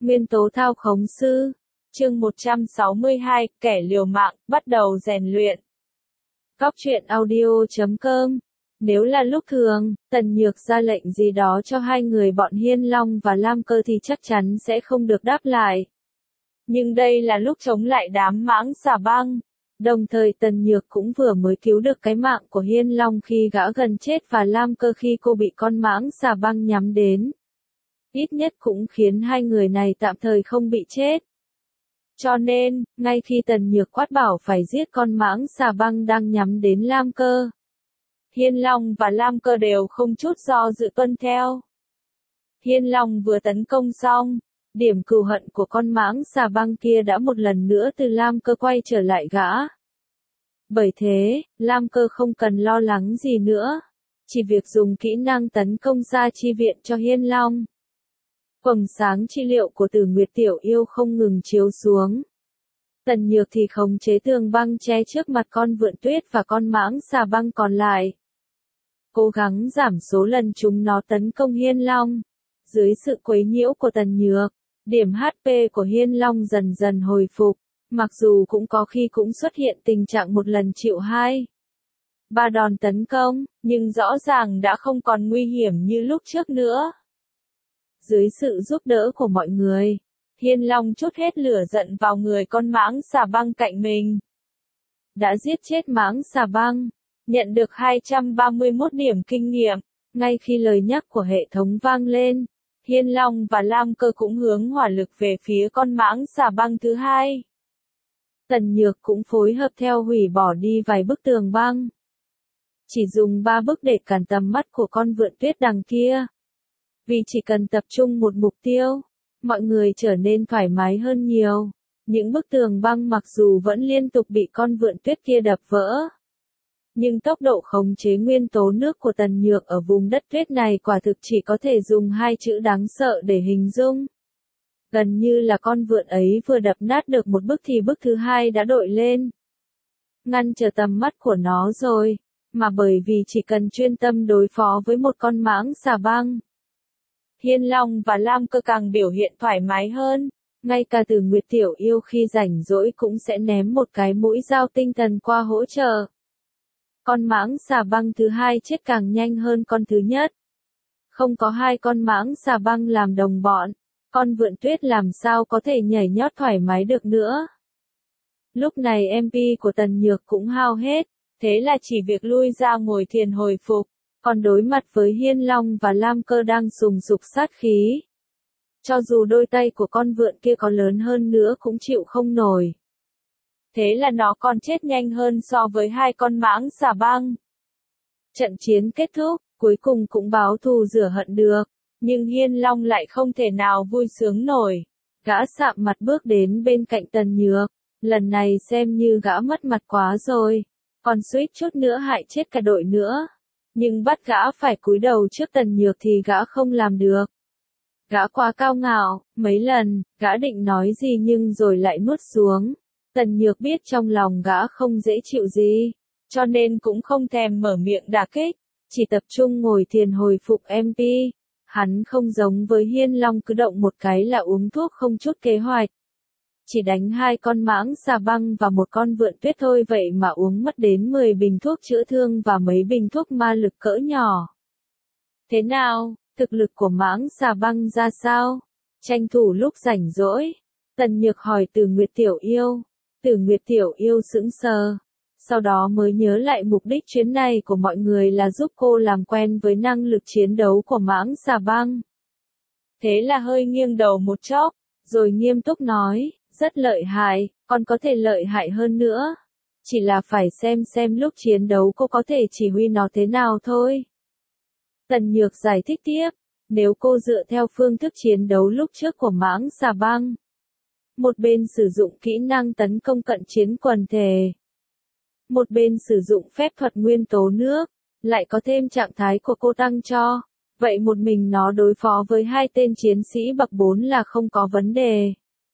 Nguyên tố thao khống sư. Chương 162, kẻ liều mạng, bắt đầu rèn luyện. Cóc truyện audio.com. Nếu là lúc thường, Tần Nhược ra lệnh gì đó cho hai người bọn Hiên Long và Lam Cơ thì chắc chắn sẽ không được đáp lại. Nhưng đây là lúc chống lại đám mãng xà băng. Đồng thời Tần Nhược cũng vừa mới cứu được cái mạng của Hiên Long khi gã gần chết và Lam Cơ khi cô bị con mãng xà băng nhắm đến. Ít nhất cũng khiến hai người này tạm thời không bị chết. Cho nên, ngay khi Tần Nhược quát bảo phải giết con mãng xà băng đang nhắm đến Lam Cơ, Hiên Long và Lam Cơ đều không chút do dự tuân theo. Hiên Long vừa tấn công xong, điểm cừu hận của con mãng xà băng kia đã một lần nữa từ Lam Cơ quay trở lại gã. Bởi thế, Lam Cơ không cần lo lắng gì nữa, chỉ việc dùng kỹ năng tấn công ra chi viện cho Hiên Long. Quầng sáng chi liệu của Tử Nguyệt Tiểu Yêu không ngừng chiếu xuống. Tần Nhược thì khống chế tường băng che trước mặt con vượn tuyết và con mãng xà băng còn lại. Cố gắng giảm số lần chúng nó tấn công Hiên Long. Dưới sự quấy nhiễu của Tần Nhược, điểm HP của Hiên Long dần dần hồi phục, mặc dù cũng có khi cũng xuất hiện tình trạng một lần chịu 2-3 đòn tấn công, nhưng rõ ràng đã không còn nguy hiểm như lúc trước nữa. Dưới sự giúp đỡ của mọi người, Hiên Long trút hết lửa giận vào người con mãng xà băng cạnh mình. Đã giết chết mãng xà băng, nhận được 231 điểm kinh nghiệm. Ngay khi lời nhắc của hệ thống vang lên, Hiên Long và Lam Cơ cũng hướng hỏa lực về phía con mãng xà băng thứ hai. Tần Nhược cũng phối hợp theo hủy bỏ đi vài bức tường băng. Chỉ dùng 3 bức để cản tầm mắt của con vượn tuyết đằng kia. Vì chỉ cần tập trung một mục tiêu, mọi người trở nên thoải mái hơn nhiều. Những bức tường băng mặc dù vẫn liên tục bị con vượn tuyết kia đập vỡ, nhưng tốc độ khống chế nguyên tố nước của Tần Nhược ở vùng đất tuyết này quả thực chỉ có thể dùng 2 chữ đáng sợ để hình dung. Gần như là con vượn ấy vừa đập nát được một bức thì bức thứ hai đã đội lên, ngăn trở tầm mắt của nó rồi, mà bởi vì chỉ cần chuyên tâm đối phó với một con mãng xà băng, Hiên Long và Lam Cơ càng biểu hiện thoải mái hơn. Ngay cả Tử Nguyệt Tiểu Yêu khi rảnh rỗi cũng sẽ ném một cái mũi dao tinh thần qua hỗ trợ. Con mãng xà băng thứ hai chết càng nhanh hơn con thứ nhất. Không có hai con mãng xà băng làm đồng bọn, con vượn tuyết làm sao có thể nhảy nhót thoải mái được nữa. Lúc này MP của Tần Nhược cũng hao hết, thế là chỉ việc lui ra ngồi thiền hồi phục. Còn đối mặt với Hiên Long và Lam Cơ đang sùng sục sát khí. Cho dù đôi tay của con vượn kia có lớn hơn nữa cũng chịu không nổi. Thế là nó còn chết nhanh hơn so với hai con mãng xà băng. Trận chiến kết thúc, cuối cùng cũng báo thù rửa hận được. Nhưng Hiên Long lại không thể nào vui sướng nổi. Gã sạm mặt bước đến bên cạnh Tần Nhược. Lần này xem như gã mất mặt quá rồi. Còn suýt chút nữa hại chết cả đội nữa. Nhưng bắt gã phải cúi đầu trước Tần Nhược thì gã không làm được. Gã quá cao ngạo, mấy lần, gã định nói gì nhưng rồi lại nuốt xuống. Tần Nhược biết trong lòng gã không dễ chịu gì, cho nên cũng không thèm mở miệng đả kích, chỉ tập trung ngồi thiền hồi phục MP. Hắn không giống với Hiên Long cứ động một cái là uống thuốc không chút kế hoạch. Chỉ đánh hai con mãng xà băng và một con vượn tuyết thôi vậy mà uống mất đến 10 bình thuốc chữa thương và mấy bình thuốc ma lực cỡ nhỏ. Thế nào, thực lực của mãng xà băng ra sao? Tranh thủ lúc rảnh rỗi, Tần Nhược hỏi Tử Nguyệt Tiểu Yêu. Tử Nguyệt Tiểu Yêu sững sờ, sau đó mới nhớ lại mục đích chuyến này của mọi người là giúp cô làm quen với năng lực chiến đấu của mãng xà băng. Thế là hơi nghiêng đầu một chốc, rồi nghiêm túc nói. Rất lợi hại, còn có thể lợi hại hơn nữa. Chỉ là phải xem lúc chiến đấu cô có thể chỉ huy nó thế nào thôi. Tần Nhược giải thích tiếp, nếu cô dựa theo phương thức chiến đấu lúc trước của mãng xà băng. Một bên sử dụng kỹ năng tấn công cận chiến quần thể. Một bên sử dụng phép thuật nguyên tố nước, lại có thêm trạng thái của cô tăng cho. Vậy một mình nó đối phó với hai tên chiến sĩ bậc 4 là không có vấn đề.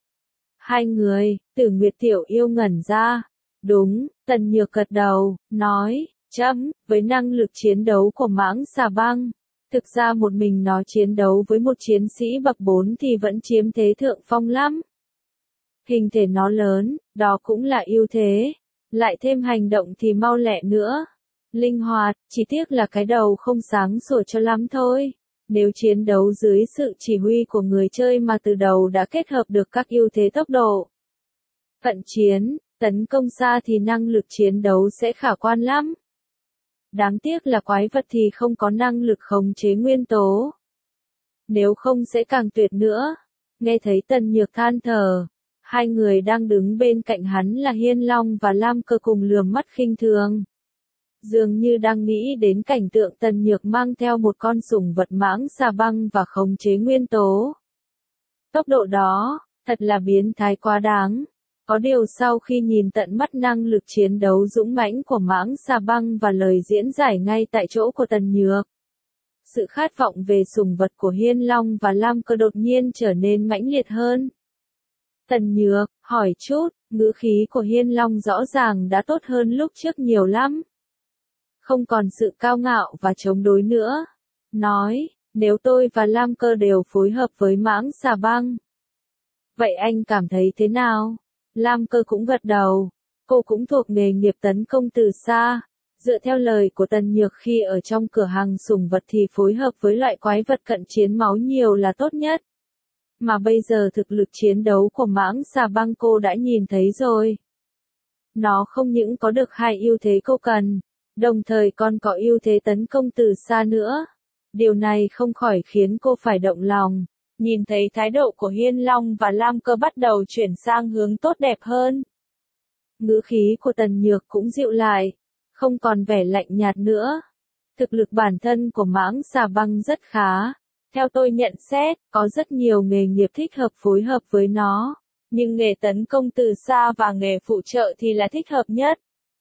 Hai người, Tử Nguyệt Tiểu Yêu ngẩn ra. Đúng, Tần Nhược gật đầu, nói, với năng lực chiến đấu của mãng xà băng, Thực ra một mình nó chiến đấu với một chiến sĩ bậc 4 thì vẫn chiếm thế thượng phong lắm. Hình thể nó lớn, đó cũng là ưu thế. Lại thêm hành động thì mau lẹ nữa. Linh hoạt, chỉ tiếc là cái đầu không sáng sủa cho lắm thôi. Nếu chiến đấu dưới sự chỉ huy của người chơi mà từ đầu đã kết hợp được các ưu thế tốc độ, cận chiến, tấn công xa thì năng lực chiến đấu sẽ khả quan lắm. Đáng tiếc là quái vật thì không có năng lực khống chế nguyên tố. Nếu không sẽ càng tuyệt nữa. Nghe thấy Tần Nhược than thở. Hai người đang đứng bên cạnh hắn là Hiên Long và Lam Cơ cùng lườm mắt khinh thường. Dường như đang nghĩ đến cảnh tượng Tần Nhược mang theo một con sủng vật mãng xà băng và khống chế nguyên tố. Tốc độ đó, thật là biến thái quá đáng. Có điều sau khi nhìn tận mắt năng lực chiến đấu dũng mãnh của mãng xà băng và lời diễn giải ngay tại chỗ của Tần Nhược, sự khát vọng về sủng vật của Hiên Long và Lam Cơ đột nhiên trở nên mãnh liệt hơn. Tần Nhược, hỏi chút, ngữ khí của Hiên Long rõ ràng đã tốt hơn lúc trước nhiều lắm. Không còn sự cao ngạo và chống đối nữa. Nói, nếu tôi và Lam Cơ đều phối hợp với mãng xà băng, vậy anh cảm thấy thế nào? Lam Cơ cũng gật đầu. Cô cũng thuộc nghề nghiệp tấn công từ xa. Dựa theo lời của Tần Nhược khi ở trong cửa hàng sủng vật thì phối hợp với loại quái vật cận chiến máu nhiều là tốt nhất. Mà bây giờ thực lực chiến đấu của mãng xà băng cô đã nhìn thấy rồi. Nó không những có được hai ưu thế cô cần, đồng thời còn có ưu thế tấn công từ xa nữa. Điều này không khỏi khiến cô phải động lòng. Nhìn thấy thái độ của Hiên Long và Lam Cơ bắt đầu chuyển sang hướng tốt đẹp hơn. Ngữ khí của Tần Nhược cũng dịu lại, không còn vẻ lạnh nhạt nữa. Thực lực bản thân của mãng xà băng rất khá. Theo tôi nhận xét, có rất nhiều nghề nghiệp thích hợp phối hợp với nó. Nhưng nghề tấn công từ xa và nghề phụ trợ thì là thích hợp nhất.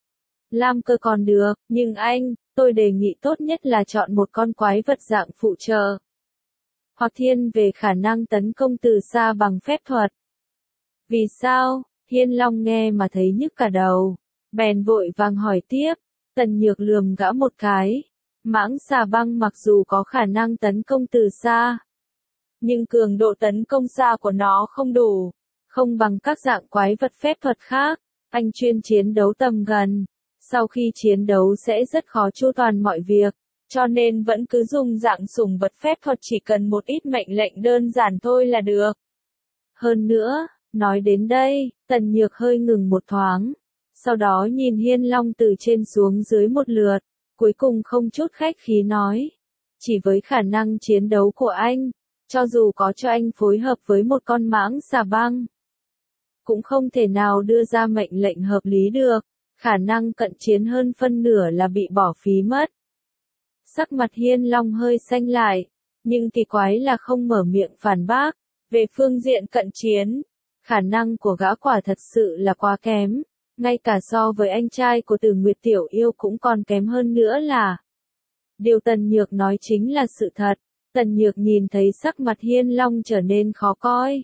Lam Cơ còn được, nhưng tôi đề nghị tốt nhất là chọn một con quái vật dạng phụ trợ. Hoặc thiên về khả năng tấn công từ xa bằng phép thuật. Vì sao? Hiên Long nghe mà thấy nhức cả đầu. Bèn vội vàng hỏi tiếp. Tần Nhược lườm gã một cái. Mãng xà băng mặc dù có khả năng tấn công từ xa, nhưng cường độ tấn công xa của nó không đủ. Không bằng các dạng quái vật phép thuật khác. Anh chuyên chiến đấu tầm gần. Sau khi chiến đấu sẽ rất khó chu toàn mọi việc. Cho nên vẫn cứ dùng dạng sủng vật phép thuật chỉ cần một ít mệnh lệnh đơn giản thôi là được. Hơn nữa, nói đến đây, Tần Nhược hơi ngừng một thoáng. Sau đó nhìn Hiên Long từ trên xuống dưới một lượt, cuối cùng không chút khách khí nói. Chỉ với khả năng chiến đấu của anh, cho dù có cho anh phối hợp với một con mãng xà băng, cũng không thể nào đưa ra mệnh lệnh hợp lý được. Khả năng cận chiến hơn phân nửa là bị bỏ phí mất. Sắc mặt Hiên Long hơi xanh lại, nhưng kỳ quái là không mở miệng phản bác. Về phương diện cận chiến, khả năng của gã quả thật sự là quá kém, ngay cả so với anh trai của Tử Nguyệt Tiểu Yêu cũng còn kém hơn nữa là. Điều Tần Nhược nói chính là sự thật. Tần Nhược nhìn thấy sắc mặt Hiên Long trở nên khó coi.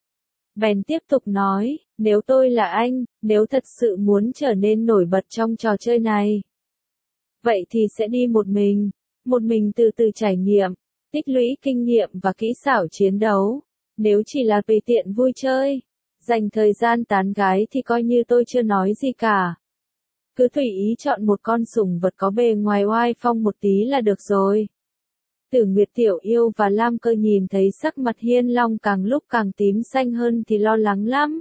Bèn tiếp tục nói, nếu tôi là anh, nếu thật sự muốn trở nên nổi bật trong trò chơi này, vậy thì sẽ đi một mình từ từ trải nghiệm, tích lũy kinh nghiệm và kỹ xảo chiến đấu. Nếu chỉ là tùy tiện vui chơi, dành thời gian tán gái thì coi như tôi chưa nói gì cả. Cứ tùy ý chọn một con sủng vật có bề ngoài oai phong một tí là được rồi. Tử Nguyệt Tiểu Yêu và Lam Cơ nhìn thấy sắc mặt Hiên Long càng lúc càng tím xanh hơn thì lo lắng lắm.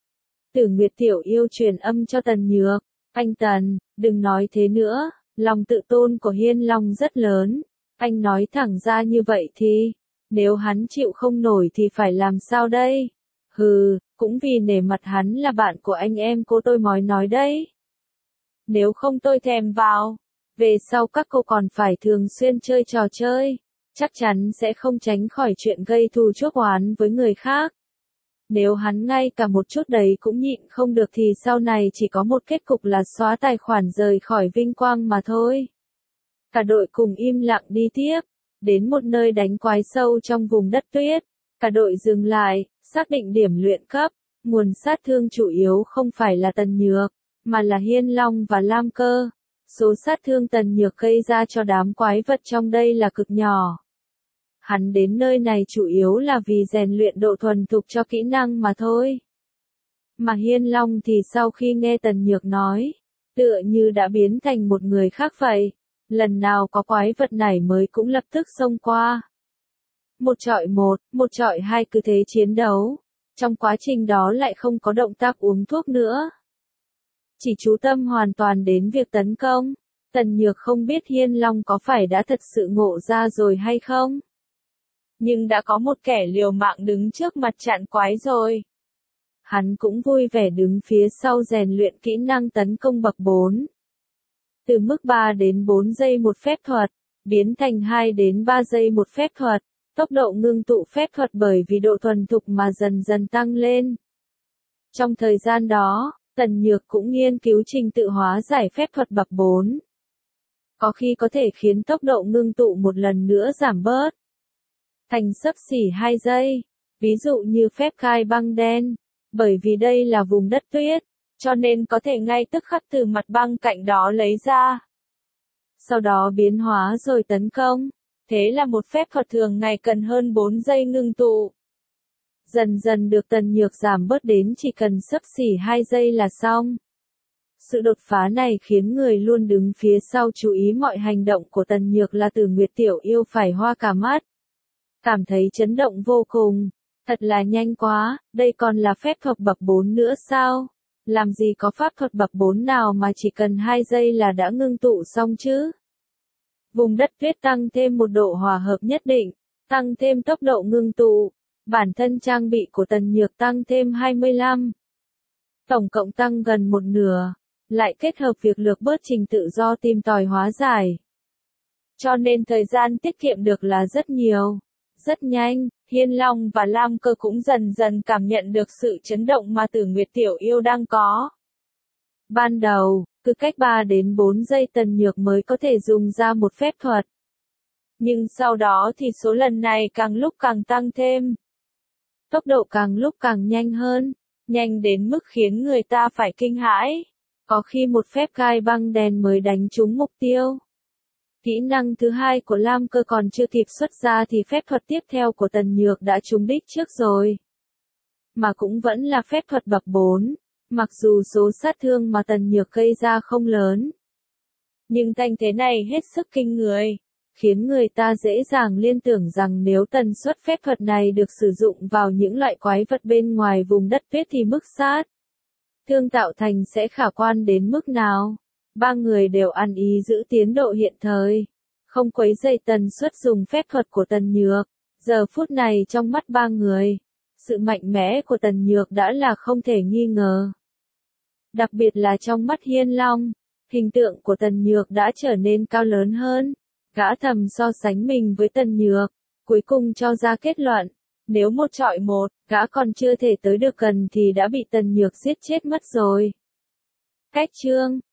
Tử Nguyệt Tiểu Yêu truyền âm cho Tần Nhược, anh Tần, đừng nói thế nữa, lòng tự tôn của Hiên Long rất lớn, anh nói thẳng ra như vậy thì, nếu hắn chịu không nổi thì phải làm sao đây? Hừ, cũng vì nể mặt hắn là bạn của anh em cô tôi mới nói đấy. Nếu không tôi thèm vào. Về sau các cô còn phải thường xuyên chơi trò chơi, chắc chắn sẽ không tránh khỏi chuyện gây thù chuốc oán với người khác. Nếu hắn ngay cả một chút đấy cũng nhịn không được thì sau này chỉ có một kết cục là xóa tài khoản rời khỏi vinh quang mà thôi. Cả đội cùng im lặng đi tiếp, đến một nơi đánh quái sâu trong vùng đất tuyết. Cả đội dừng lại, xác định điểm luyện cấp, nguồn sát thương chủ yếu không phải là Tần Nhược, mà là Hiên Long và Lam Cơ. Số sát thương Tần Nhược gây ra cho đám quái vật trong đây là cực nhỏ. Hắn đến nơi này chủ yếu là vì rèn luyện độ thuần thục cho kỹ năng mà thôi. Mà Hiên Long thì sau khi nghe Tần Nhược nói, tựa như đã biến thành một người khác vậy. Lần nào có quái vật này mới cũng lập tức xông qua. Một chọi hai cứ thế chiến đấu. Trong quá trình đó lại không có động tác uống thuốc nữa. Chỉ chú tâm hoàn toàn đến việc tấn công. Tần Nhược không biết Hiên Long có phải đã thật sự ngộ ra rồi hay không. Nhưng đã có một kẻ liều mạng đứng trước mặt chặn quái rồi. Hắn cũng vui vẻ đứng phía sau rèn luyện kỹ năng tấn công bậc 4. Từ mức 3 đến 4 giây một phép thuật, biến thành 2 đến 3 giây một phép thuật, tốc độ ngưng tụ phép thuật bởi vì độ thuần thục mà dần dần tăng lên. Trong thời gian đó, Tần Nhược cũng nghiên cứu trình tự hóa giải phép thuật bậc 4. Có khi có thể khiến tốc độ ngưng tụ một lần nữa giảm bớt. Thành xấp xỉ 2 giây. Ví dụ như phép khai băng đen. Bởi vì đây là vùng đất tuyết, cho nên có thể ngay tức khắc từ mặt băng cạnh đó lấy ra. Sau đó biến hóa rồi tấn công. Thế là một phép thuật thường ngày cần hơn 4 giây ngưng tụ. Dần dần được Tần Nhược giảm bớt đến chỉ cần xấp xỉ 2 giây là xong. Sự đột phá này khiến người luôn đứng phía sau chú ý mọi hành động của Tần Nhược là Tử Nguyệt tiểu yêu phải hoa cả mắt. Cảm thấy chấn động vô cùng. Thật là nhanh quá, đây còn là phép thuật bậc 4 nữa sao? Làm gì có pháp thuật bậc 4 nào mà chỉ cần 2 giây là đã ngưng tụ xong chứ? Vùng đất tuyết tăng thêm một độ hòa hợp nhất định, tăng thêm tốc độ ngưng tụ. Bản thân trang bị của Tần Nhược tăng thêm 25. Tổng cộng tăng gần một nửa, lại kết hợp việc lược bớt trình tự do tìm tòi hóa giải. Cho nên thời gian tiết kiệm được là rất nhiều. Rất nhanh, Hiên Long và Lam Cơ cũng dần dần cảm nhận được sự chấn động mà Tử Nguyệt tiểu yêu đang có. Ban đầu, cứ cách 3 đến 4 giây Tần Nhược mới có thể dùng ra một phép thuật. Nhưng sau đó thì số lần này càng lúc càng tăng thêm. Tốc độ càng lúc càng nhanh hơn, nhanh đến mức khiến người ta phải kinh hãi. Có khi một phép gai băng đèn mới đánh trúng mục tiêu. Kỹ năng thứ hai của Lam Cơ còn chưa kịp xuất ra thì phép thuật tiếp theo của Tần Nhược đã trúng đích trước rồi. Mà cũng vẫn là phép thuật bậc 4, mặc dù số sát thương mà Tần Nhược gây ra không lớn. Nhưng thanh thế này hết sức kinh người, khiến người ta dễ dàng liên tưởng rằng nếu tần suất phép thuật này được sử dụng vào những loại quái vật bên ngoài vùng đất tuyết thì mức sát thương tạo thành sẽ khả quan đến mức nào. Ba người đều ăn ý giữ tiến độ hiện thời, không quấy rầy tần suất dùng phép thuật của Tần Nhược. Giờ phút này trong mắt ba người, sự mạnh mẽ của Tần Nhược đã là không thể nghi ngờ. Đặc biệt là trong mắt Hiên Long, hình tượng của Tần Nhược đã trở nên cao lớn hơn. Gã thầm so sánh mình với Tần Nhược, cuối cùng cho ra kết luận, nếu một chọi một, gã còn chưa thể tới được gần thì đã bị Tần Nhược giết chết mất rồi. Cách chương